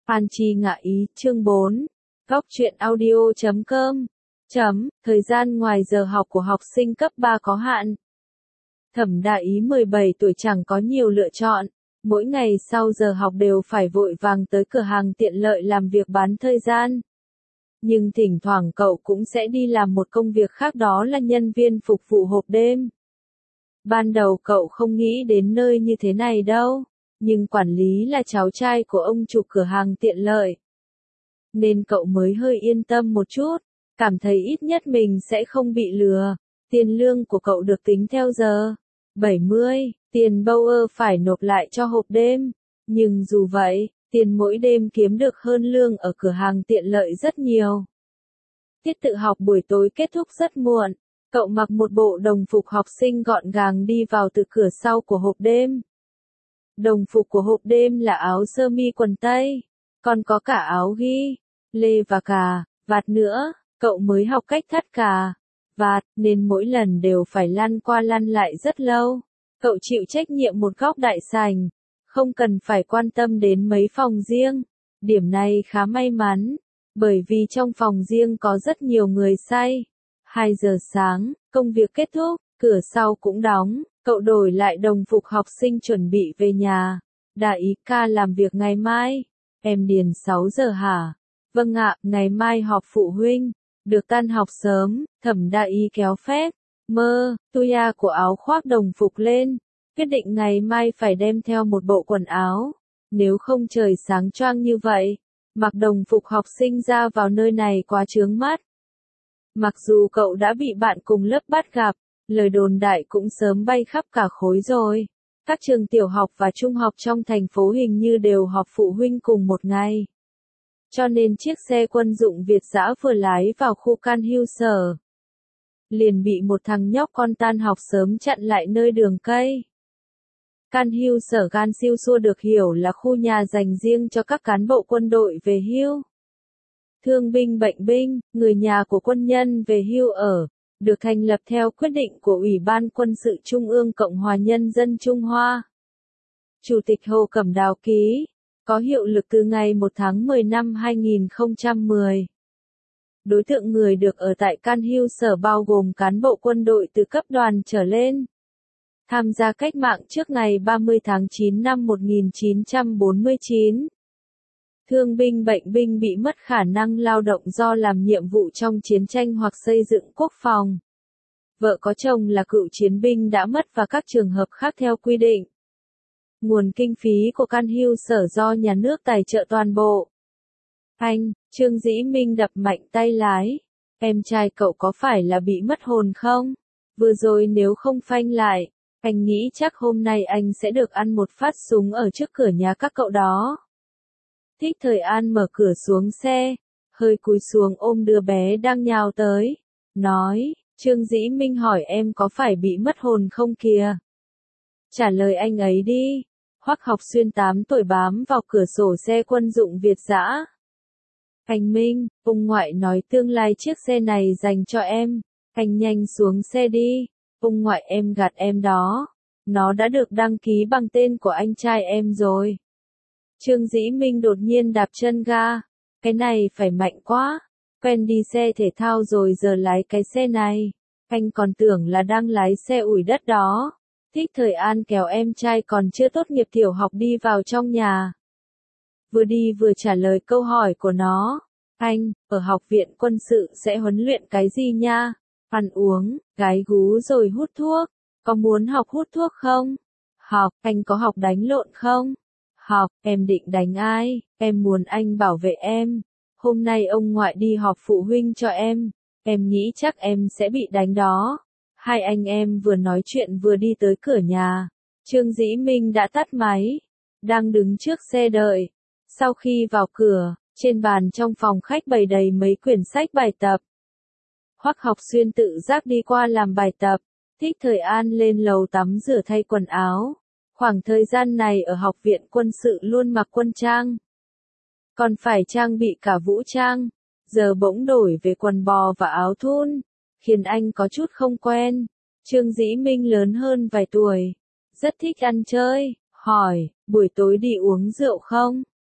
Phan Chi Ngạ Ý, chương 4. Góc truyện audio.com. Thời gian ngoài giờ học của học sinh cấp 3 có hạn. Thẩm Đại Ý 17 tuổi chẳng có nhiều lựa chọn. Mỗi ngày sau giờ học đều phải vội vàng tới cửa hàng tiện lợi làm việc bán thời gian. Nhưng thỉnh thoảng cậu cũng sẽ đi làm một công việc khác, đó là nhân viên phục vụ hộp đêm. Ban đầu cậu không nghĩ đến nơi như thế này đâu, nhưng quản lý là cháu trai của ông chủ cửa hàng tiện lợi, nên cậu mới hơi yên tâm một chút, cảm thấy ít nhất mình sẽ không bị lừa. Tiền lương của cậu được tính theo giờ, 70, tiền Bauer phải nộp lại cho hộp đêm, nhưng dù vậy, tiền mỗi đêm kiếm được hơn lương ở cửa hàng tiện lợi rất nhiều. Tiết tự học buổi tối kết thúc rất muộn, cậu mặc một bộ đồng phục học sinh gọn gàng đi vào từ cửa sau của hộp đêm. Đồng phục của hộp đêm là áo sơ mi quần tây, còn có cả áo ghi, lê và cà, vạt nữa. Cậu mới học cách thắt cà, vạt, nên mỗi lần đều phải lăn qua lăn lại rất lâu. Cậu chịu trách nhiệm một góc đại sảnh, không cần phải quan tâm đến mấy phòng riêng. Điểm này khá may mắn, bởi vì trong phòng riêng có rất nhiều người say. 2 giờ sáng, công việc kết thúc, cửa sau cũng đóng, cậu đổi lại đồng phục học sinh chuẩn bị về nhà. Đại Ý ca làm việc ngày mai. Em điền 6 giờ hả? Vâng ạ, ngày mai họp phụ huynh. Được tan học sớm, Thẩm Đại Ý kéo phép, tuya của áo khoác đồng phục lên, quyết định ngày mai phải đem theo một bộ quần áo, nếu không trời sáng choang như vậy, mặc đồng phục học sinh ra vào nơi này quá chướng mắt. Mặc dù cậu đã bị bạn cùng lớp bắt gặp, lời đồn đại cũng sớm bay khắp cả khối rồi. Các trường tiểu học và trung học trong thành phố hình như đều họp phụ huynh cùng một ngày. Cho nên chiếc xe quân dụng Việt dã vừa lái vào khu Can Hưu Sở, liền bị một thằng nhóc con tan học sớm chặn lại nơi đường cây. Can Hưu Sở Gan Siêu Xua được hiểu là khu nhà dành riêng cho các cán bộ quân đội về hưu, thương binh bệnh binh, người nhà của quân nhân về hưu ở, được thành lập theo quyết định của Ủy ban Quân sự Trung ương Cộng hòa Nhân dân Trung Hoa. Chủ tịch Hồ Cẩm Đào ký, có hiệu lực từ ngày 1 tháng 10 năm 2010. Đối tượng người được ở tại Can Hưu Sở bao gồm cán bộ quân đội từ cấp đoàn trở lên, tham gia cách mạng trước ngày 30 tháng 9 năm 1949. Thương binh bệnh binh bị mất khả năng lao động do làm nhiệm vụ trong chiến tranh hoặc xây dựng quốc phòng. Vợ có chồng là cựu chiến binh đã mất và các trường hợp khác theo quy định. Nguồn kinh phí của Can Hưu Sở do nhà nước tài trợ toàn bộ. Anh, Trương Dĩ Minh đập mạnh tay lái. Em trai cậu có phải là bị mất hồn không? Vừa rồi nếu không phanh lại, anh nghĩ chắc hôm nay anh sẽ được ăn một phát súng ở trước cửa nhà các cậu đó. Thích Thời An mở cửa xuống xe, hơi cúi xuống ôm đứa bé đang nhào tới, nói, Trương Dĩ Minh hỏi em có phải bị mất hồn không kìa? Trả lời anh ấy đi. Hoắc Học Xuyên 8 tuổi bám vào cửa sổ xe quân dụng Việt dã. Anh Minh, ông ngoại nói tương lai chiếc xe này dành cho em, anh nhanh xuống xe đi, ông ngoại em gạt em đó, nó đã được đăng ký bằng tên của anh trai em rồi. Trương Dĩ Minh đột nhiên đạp chân ga, cái này phải mạnh quá, quen đi xe thể thao rồi giờ lái cái xe này, anh còn tưởng là đang lái xe ủi đất đó. Thích Thời An kéo em trai còn chưa tốt nghiệp tiểu học đi vào trong nhà. Vừa đi vừa trả lời câu hỏi của nó. Anh, ở học viện quân sự sẽ huấn luyện cái gì nha? Ăn uống, gái gú rồi hút thuốc. Có muốn học hút thuốc không? Học, anh có học đánh lộn không? Học, em định đánh ai? Em muốn anh bảo vệ em. Hôm nay ông ngoại đi họp phụ huynh cho em nghĩ chắc em sẽ bị đánh đó. Hai anh em vừa nói chuyện vừa đi tới cửa nhà. Trương Dĩ Minh đã tắt máy, đang đứng trước xe đợi. Sau khi vào cửa, trên bàn trong phòng khách bày đầy mấy quyển sách bài tập. Hoắc Học Xuyên tự giác đi qua làm bài tập. Thích Thời An lên lầu tắm rửa thay quần áo. Khoảng thời gian này ở học viện quân sự luôn mặc quân trang, còn phải trang bị cả vũ trang. Giờ bỗng đổi về quần bò và áo thun, khiến anh có chút không quen. Trương Dĩ Minh lớn hơn vài tuổi, rất thích ăn chơi, hỏi, buổi tối đi uống rượu không?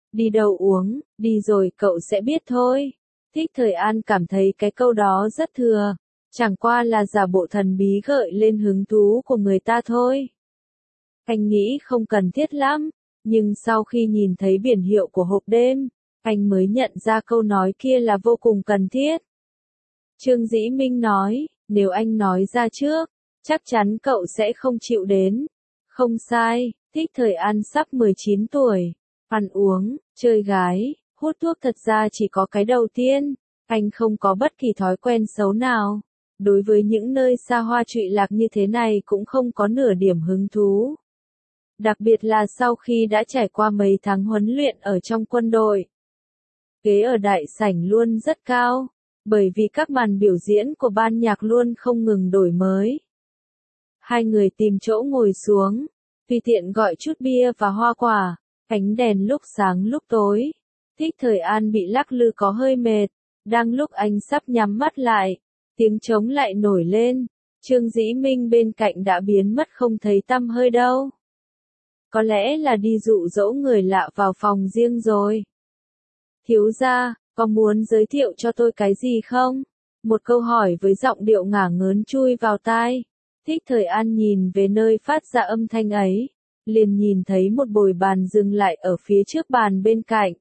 Đi đâu uống, đi rồi cậu sẽ biết thôi. Thích Thời An cảm thấy cái câu đó rất thừa, chẳng qua là giả bộ thần bí gợi lên hứng thú của người ta thôi. Anh nghĩ không cần thiết lắm, nhưng sau khi nhìn thấy biển hiệu của hộp đêm, anh mới nhận ra câu nói kia là vô cùng cần thiết. Trương Dĩ Minh nói, nếu anh nói ra trước, chắc chắn cậu sẽ không chịu đến. Không sai, Thích Thời An sắp 19 tuổi, ăn uống, chơi gái, hút thuốc thật ra chỉ có cái đầu tiên, anh không có bất kỳ thói quen xấu nào. Đối với những nơi xa hoa trụy lạc như thế này cũng không có nửa điểm hứng thú. Đặc biệt là sau khi đã trải qua mấy tháng huấn luyện ở trong quân đội. Ghế ở đại sảnh luôn rất cao, bởi vì các màn biểu diễn của ban nhạc luôn không ngừng đổi mới. Hai người tìm chỗ ngồi xuống, tùy tiện gọi chút bia và hoa quả, ánh đèn lúc sáng lúc tối. Thích Thời An bị lắc lư có hơi mệt, đang lúc anh sắp nhắm mắt lại, tiếng trống lại nổi lên, Trương Dĩ Minh bên cạnh đã biến mất không thấy tăm hơi đâu. Có lẽ là đi dụ dỗ người lạ vào phòng riêng rồi. Thiếu gia, có muốn giới thiệu cho tôi cái gì không? Một câu hỏi với giọng điệu ngả ngớn chui vào tai. Thích Thời An nhìn về nơi phát ra âm thanh ấy, liền nhìn thấy một bồi bàn dừng lại ở phía trước bàn bên cạnh.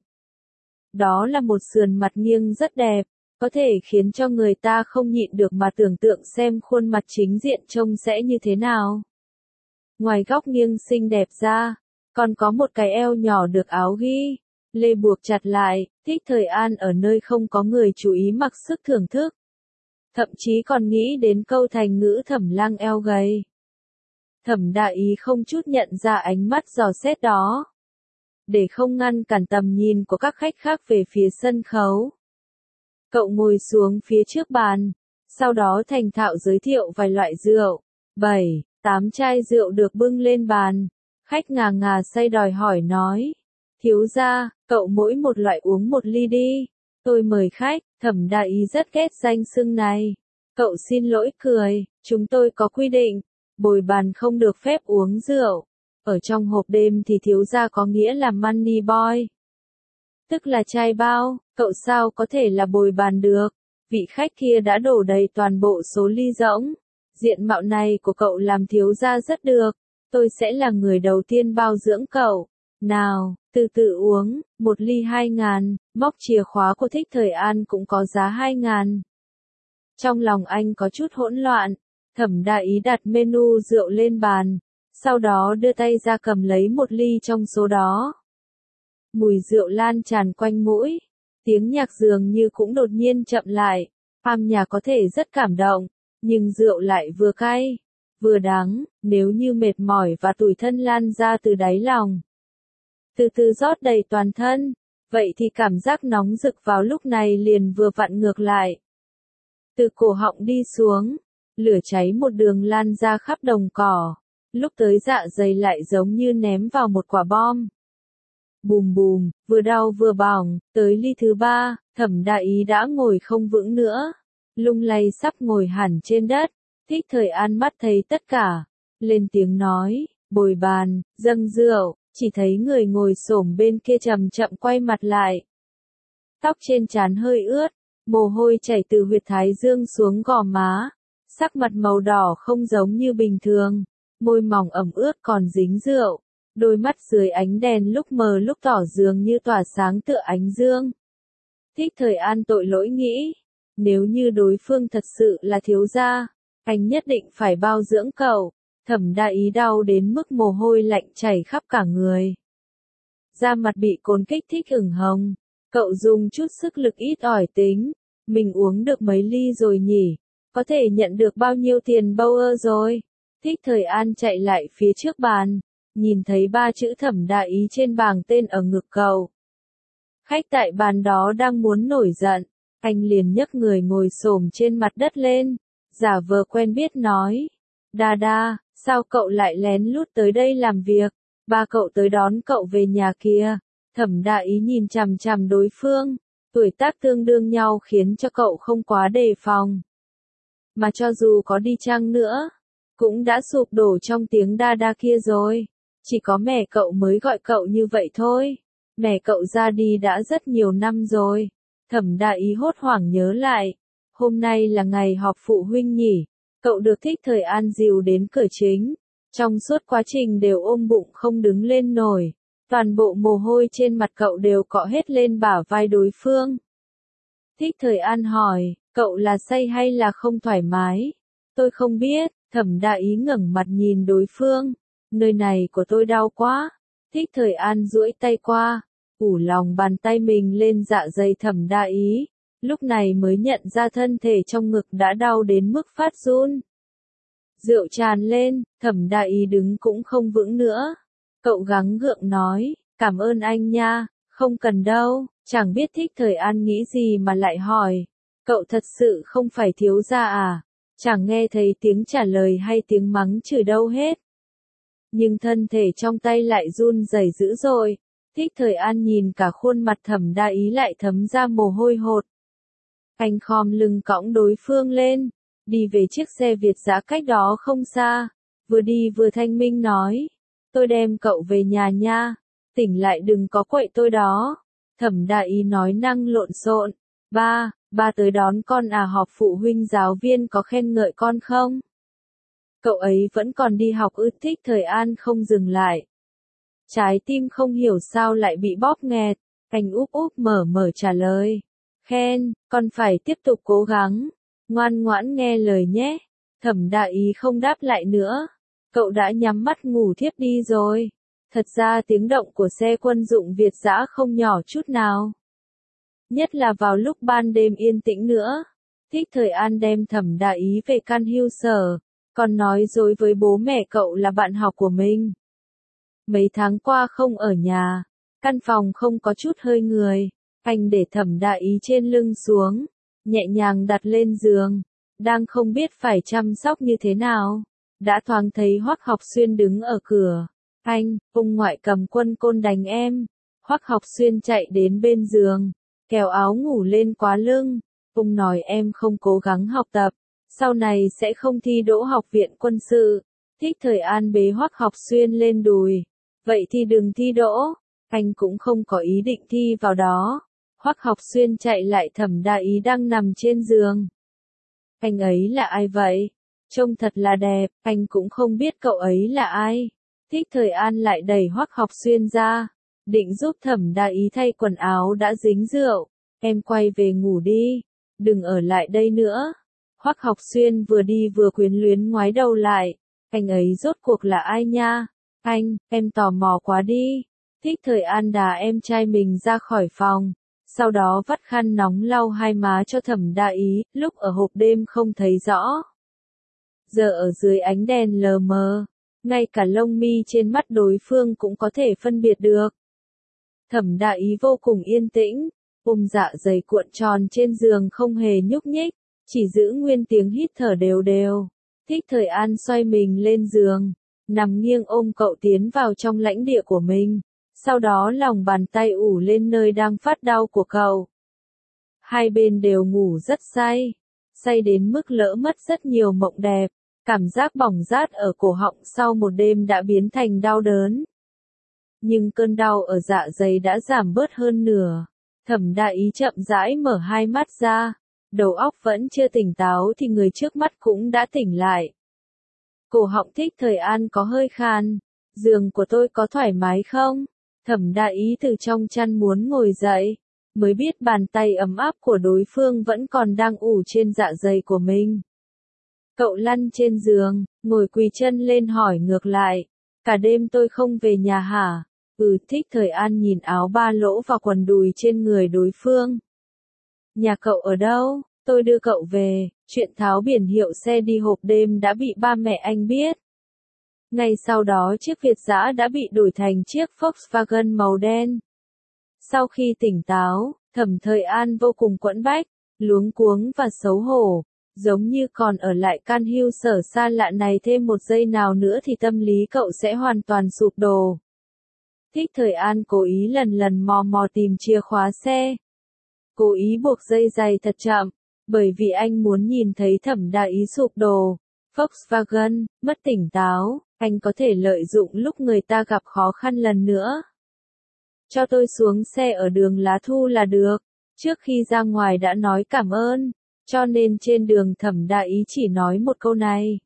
Đó là một sườn mặt nghiêng rất đẹp, có thể khiến cho người ta không nhịn được mà tưởng tượng xem khuôn mặt chính diện trông sẽ như thế nào. Ngoài góc nghiêng xinh đẹp ra, còn có một cái eo nhỏ được áo ghi lê buộc chặt lại. Thích Thời An ở nơi không có người chú ý mặc sức thưởng thức. Thậm chí còn nghĩ đến câu thành ngữ Thẩm Lang eo gầy. Thẩm Đại Ý không chút nhận ra ánh mắt dò xét đó. Để không ngăn cản tầm nhìn của các khách khác về phía sân khấu, cậu ngồi xuống phía trước bàn, sau đó thành thạo giới thiệu vài loại rượu. 7, 8 chai rượu được bưng lên bàn. Khách ngà ngà say đòi hỏi nói. Thiếu gia, cậu mỗi một loại uống một ly đi. Tôi mời khách. Thẩm Đại Ý rất ghét danh xưng này. Cậu xin lỗi cười, chúng tôi có quy định, bồi bàn không được phép uống rượu. Ở trong hộp đêm thì thiếu gia có nghĩa là money boy. Tức là trai bao, cậu sao có thể là bồi bàn được. Vị khách kia đã đổ đầy toàn bộ số ly rỗng. Diện mạo này của cậu làm thiếu gia rất được. Tôi sẽ là người đầu tiên bao dưỡng cậu. Nào, từ từ uống, một ly 2.000, móc chìa khóa của Thích Thời An cũng có giá 2.000. Trong lòng anh có chút hỗn loạn, Thẩm Đại Ý đặt menu rượu lên bàn, sau đó đưa tay ra cầm lấy một ly trong số đó. Mùi rượu lan tràn quanh mũi, tiếng nhạc dường như cũng đột nhiên chậm lại, âm nhạc có thể rất cảm động, nhưng rượu lại vừa cay, vừa đắng, nếu như mệt mỏi và tủi thân lan ra từ đáy lòng. Từ từ rót đầy toàn thân, vậy thì cảm giác nóng rực vào lúc này liền vừa vặn ngược lại. Từ cổ họng đi xuống, lửa cháy một đường lan ra khắp đồng cỏ, lúc tới dạ dày lại giống như ném vào một quả bom. Bùm bùm, vừa đau vừa bỏng, tới ly thứ 3, Thẩm Đại Ý đã ngồi không vững nữa, lung lay sắp ngồi hẳn trên đất. Thích Thời An mắt thấy tất cả, lên tiếng nói, bồi bàn, dâng rượu, chỉ thấy người ngồi xổm bên kia chậm chậm quay mặt lại. Tóc trên trán hơi ướt, mồ hôi chảy từ huyệt thái dương xuống gò má, sắc mặt màu đỏ không giống như bình thường, môi mỏng ẩm ướt còn dính rượu, đôi mắt dưới ánh đèn lúc mờ lúc tỏ dường như tỏa sáng tựa ánh dương. Thích Thời An tội lỗi nghĩ, nếu như đối phương thật sự là thiếu gia, anh nhất định phải bao dưỡng cậu. Thẩm Đại Ý đau đến mức mồ hôi lạnh chảy khắp cả người. Da mặt bị cồn kích thích ửng hồng, cậu dùng chút sức lực ít ỏi tính, mình uống được mấy ly rồi nhỉ, có thể nhận được bao nhiêu tiền bâu ơ rồi. Thích Thời An chạy lại phía trước bàn, nhìn thấy 3 chữ Thẩm Đại Ý trên bảng tên ở ngực cậu. Khách tại bàn đó đang muốn nổi giận, anh liền nhấc người ngồi xổm trên mặt đất lên, giả vờ quen biết nói, đa đa, sao cậu lại lén lút tới đây làm việc, ba cậu tới đón cậu về nhà kìa. Thẩm Đại Ý nhìn chằm chằm đối phương, tuổi tác tương đương nhau khiến cho cậu không quá đề phòng. Mà cho dù có đi chăng nữa, cũng đã sụp đổ trong tiếng đa đa kia rồi, chỉ có mẹ cậu mới gọi cậu như vậy thôi. Mẹ cậu ra đi đã rất nhiều năm rồi. Thẩm Đại Ý hốt hoảng nhớ lại. Hôm nay là ngày họp phụ huynh nhỉ. Cậu được Thích Thời An dìu đến cửa chính. Trong suốt quá trình đều ôm bụng không đứng lên nổi. Toàn bộ mồ hôi trên mặt cậu đều cọ hết lên bả vai đối phương. Thích Thời An hỏi, cậu là say hay là không thoải mái? Tôi không biết. Thẩm Đại Ý ngẩng mặt nhìn đối phương. Nơi này của tôi đau quá. Thích Thời An duỗi tay qua, ủ lòng bàn tay mình lên dạ dày Thẩm Đại Ý. Lúc này mới nhận ra thân thể trong ngực đã đau đến mức phát run. Rượu tràn lên, Thẩm Đại Ý đứng cũng không vững nữa. Cậu gắng gượng nói, cảm ơn anh nha, không cần đâu. Chẳng biết Thích Thời An nghĩ gì mà lại hỏi. Cậu thật sự không phải thiếu gia à? Chẳng nghe thấy tiếng trả lời hay tiếng mắng chửi đâu hết. Nhưng thân thể trong tay lại run rẩy dữ dội. Thích Thời An nhìn cả khuôn mặt Thẩm Đại Ý lại thấm ra mồ hôi hột. Anh khom lưng cõng đối phương lên, đi về chiếc xe Việt dã cách đó không xa. Vừa đi vừa thanh minh nói, tôi đem cậu về nhà nha, tỉnh lại đừng có quậy tôi đó. Thẩm Đại Ý nói năng lộn xộn, ba tới đón con à, họp phụ huynh giáo viên có khen ngợi con không? Cậu ấy vẫn còn đi học ư? Thích Thời An không dừng lại. Trái tim không hiểu sao lại bị bóp nghẹt, anh úp úp mở trả lời. Khen, con phải tiếp tục cố gắng, ngoan ngoãn nghe lời nhé. Thẩm Đại Ý không đáp lại nữa. Cậu đã nhắm mắt ngủ thiếp đi rồi. Thật ra tiếng động của xe quân dụng Việt dã không nhỏ chút nào. Nhất là vào lúc ban đêm yên tĩnh nữa. Thích Thời An đem Thẩm Đại Ý về căn hưu sở, còn nói dối với bố mẹ cậu là bạn học của mình. Mấy tháng qua không ở nhà, căn phòng không có chút hơi người. Anh để Thẩm Đại Ý trên lưng xuống, nhẹ nhàng đặt lên giường, đang không biết phải chăm sóc như thế nào. Đã thoáng thấy Hoắc Học Xuyên đứng ở cửa. Anh, ông ngoại cầm quân côn đánh em. Hoắc Học Xuyên chạy đến bên giường, kéo áo ngủ lên quá lưng. Ông nói em không cố gắng học tập, sau này sẽ không thi đỗ học viện quân sự. Thích Thời An bế Hoắc Học Xuyên lên đùi. Vậy thì đừng thi đỗ. Anh cũng không có ý định thi vào đó. Hoắc Học Xuyên chạy lại Thẩm Đại Ý đang nằm trên giường. Anh ấy là ai vậy? Trông thật là đẹp, anh cũng không biết cậu ấy là ai. Thích Thời An lại đẩy Hoắc Học Xuyên ra, định giúp Thẩm Đại Ý thay quần áo đã dính rượu. Em quay về ngủ đi, đừng ở lại đây nữa. Hoắc Học Xuyên vừa đi vừa quyến luyến ngoái đầu lại. Anh ấy rốt cuộc là ai nha? Anh, em tò mò quá đi. Thích Thời An đá em trai mình ra khỏi phòng, sau đó vắt khăn nóng lau hai má cho Thẩm Đại Ý, lúc ở hộp đêm không thấy rõ. Giờ ở dưới ánh đèn lờ mờ, ngay cả lông mi trên mắt đối phương cũng có thể phân biệt được. Thẩm Đại Ý vô cùng yên tĩnh, ôm dạ dày cuộn tròn trên giường không hề nhúc nhích, chỉ giữ nguyên tiếng hít thở đều đều. Thích Thời An xoay mình lên giường, nằm nghiêng ôm cậu tiến vào trong lãnh địa của mình, sau đó lòng bàn tay ủ lên nơi đang phát đau của cậu. Hai bên đều ngủ rất say, say đến mức lỡ mất rất nhiều mộng đẹp, cảm giác bỏng rát ở cổ họng sau một đêm đã biến thành đau đớn. Nhưng cơn đau ở dạ dày đã giảm bớt hơn nửa. Thẩm Đại Ý chậm rãi mở hai mắt ra, đầu óc vẫn chưa tỉnh táo thì người trước mắt cũng đã tỉnh lại. Cổ họng Thích Thời An có hơi khan. Giường của tôi có thoải mái không? Thẩm Đại Ý từ trong chăn muốn ngồi dậy, mới biết bàn tay ấm áp của đối phương vẫn còn đang ủ trên dạ dày của mình. Cậu lăn trên giường, ngồi quỳ chân lên hỏi ngược lại. Cả đêm tôi không về nhà hả? Thích Thời An nhìn áo ba lỗ và quần đùi trên người đối phương. Nhà cậu ở đâu? Tôi đưa cậu về. Chuyện tháo biển hiệu xe đi hộp đêm đã bị ba mẹ anh biết. Ngay sau đó chiếc Việt dã đã bị đổi thành chiếc Volkswagen màu đen. Sau khi tỉnh táo, Thẩm Thời An vô cùng quẫn bách, luống cuống và xấu hổ, giống như còn ở lại căn hưu sở xa lạ này thêm một giây nào nữa thì tâm lý cậu sẽ hoàn toàn sụp đổ. Thích Thời An cố ý lần mò mò tìm chìa khóa xe. Cố ý buộc dây giày thật chậm, bởi vì anh muốn nhìn thấy Thẩm Đại Ý sụp đổ. Volkswagen, mất tỉnh táo, anh có thể lợi dụng lúc người ta gặp khó khăn lần nữa. cho tôi xuống xe ở đường Lá Thu là được. Trước khi ra ngoài đã nói cảm ơn, cho nên trên đường Thẩm Đại Ý chỉ nói một câu này.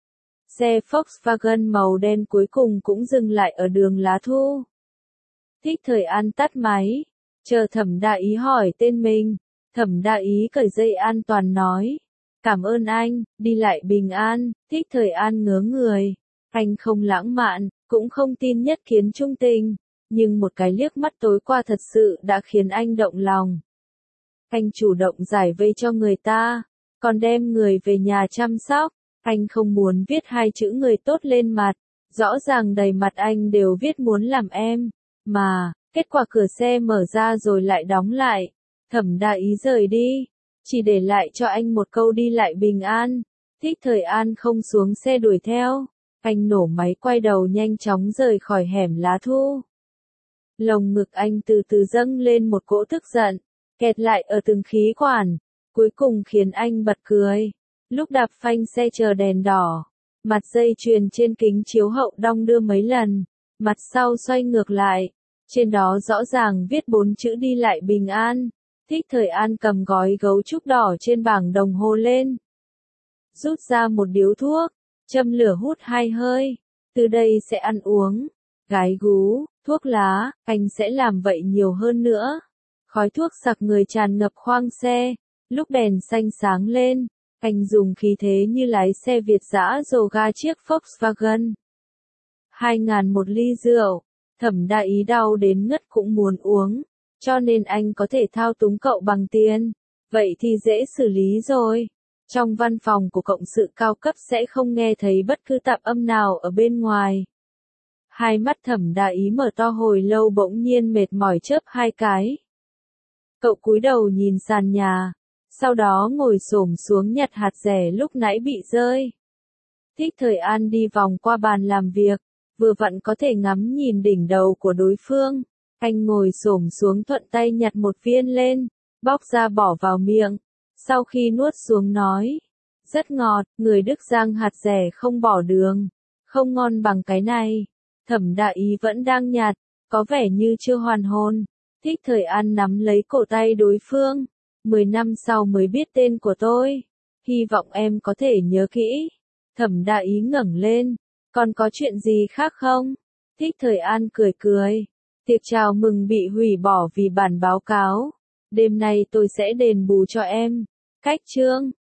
Xe Volkswagen màu đen cuối cùng cũng dừng lại ở đường Lá Thu. Thích Thời An tắt máy, chờ Thẩm Đại Ý hỏi tên mình. Thẩm Đại Ý cởi dây an toàn nói. Cảm ơn anh, đi lại bình an. Thích Thời An ngớ người. Anh không lãng mạn, cũng không tin nhất kiến trung tình. Nhưng một cái liếc mắt tối qua thật sự đã khiến anh động lòng. Anh chủ động giải vây cho người ta, còn đem người về nhà chăm sóc. Anh không muốn viết hai chữ người tốt lên mặt. Rõ ràng đầy mặt anh đều viết muốn làm em. Mà, kết quả cửa xe mở ra rồi lại đóng lại. Thẩm Đại Ý rời đi, chỉ để lại cho anh một câu đi lại bình an. Thích Thời An không xuống xe đuổi theo. Anh nổ máy quay đầu nhanh chóng rời khỏi hẻm Lá Thu. Lồng ngực anh từ từ dâng lên một cỗ tức giận, kẹt lại ở từng khí quản, cuối cùng khiến anh bật cười. Lúc đạp phanh xe chờ đèn đỏ, mặt dây chuyền trên kính chiếu hậu đong đưa mấy lần, mặt sau xoay ngược lại, trên đó rõ ràng viết 4 chữ đi lại bình an. Thích Thời An cầm gói gấu trúc đỏ trên bảng đồng hồ lên, rút ra một điếu thuốc, châm lửa hút 2 hơi. Từ đây sẽ ăn uống, gái gú, thuốc lá, anh sẽ làm vậy nhiều hơn nữa. Khói thuốc sặc người tràn ngập khoang xe, lúc đèn xanh sáng lên, anh dùng khí thế như lái xe Việt dã dồ ga chiếc Volkswagen. 2.000 một ly rượu, Thẩm Đại Ý đau đến ngất cũng muốn uống, cho nên anh có thể thao túng cậu bằng tiền. Vậy thì dễ xử lý rồi. Trong văn phòng của cộng sự cao cấp sẽ không nghe thấy bất cứ tạp âm nào ở bên ngoài. Hai mắt Thẩm Đại Ý mở to hồi lâu bỗng nhiên mệt mỏi chớp 2 cái. Cậu cúi đầu nhìn sàn nhà, sau đó ngồi xổm xuống nhặt hạt dẻ lúc nãy bị rơi. Thích Thời An đi vòng qua bàn làm việc, vừa vặn có thể ngắm nhìn đỉnh đầu của đối phương. Anh ngồi xổm xuống thuận tay nhặt một viên lên, bóc ra bỏ vào miệng. Sau khi nuốt xuống nói, rất ngọt, người Đức rang hạt dẻ không bỏ đường, không ngon bằng cái này. Thẩm Đại Ý vẫn đang nhặt, có vẻ như chưa hoàn hồn. Thích Thời An nắm lấy cổ tay đối phương. 10 năm sau mới biết tên của tôi. Hy vọng em có thể nhớ kỹ. Thẩm Đại Ý ngẩng lên. Còn có chuyện gì khác không? Thích Thời An cười cười. Tiệc chào mừng bị hủy bỏ vì bản báo cáo. Đêm nay tôi sẽ đền bù cho em. Cách chương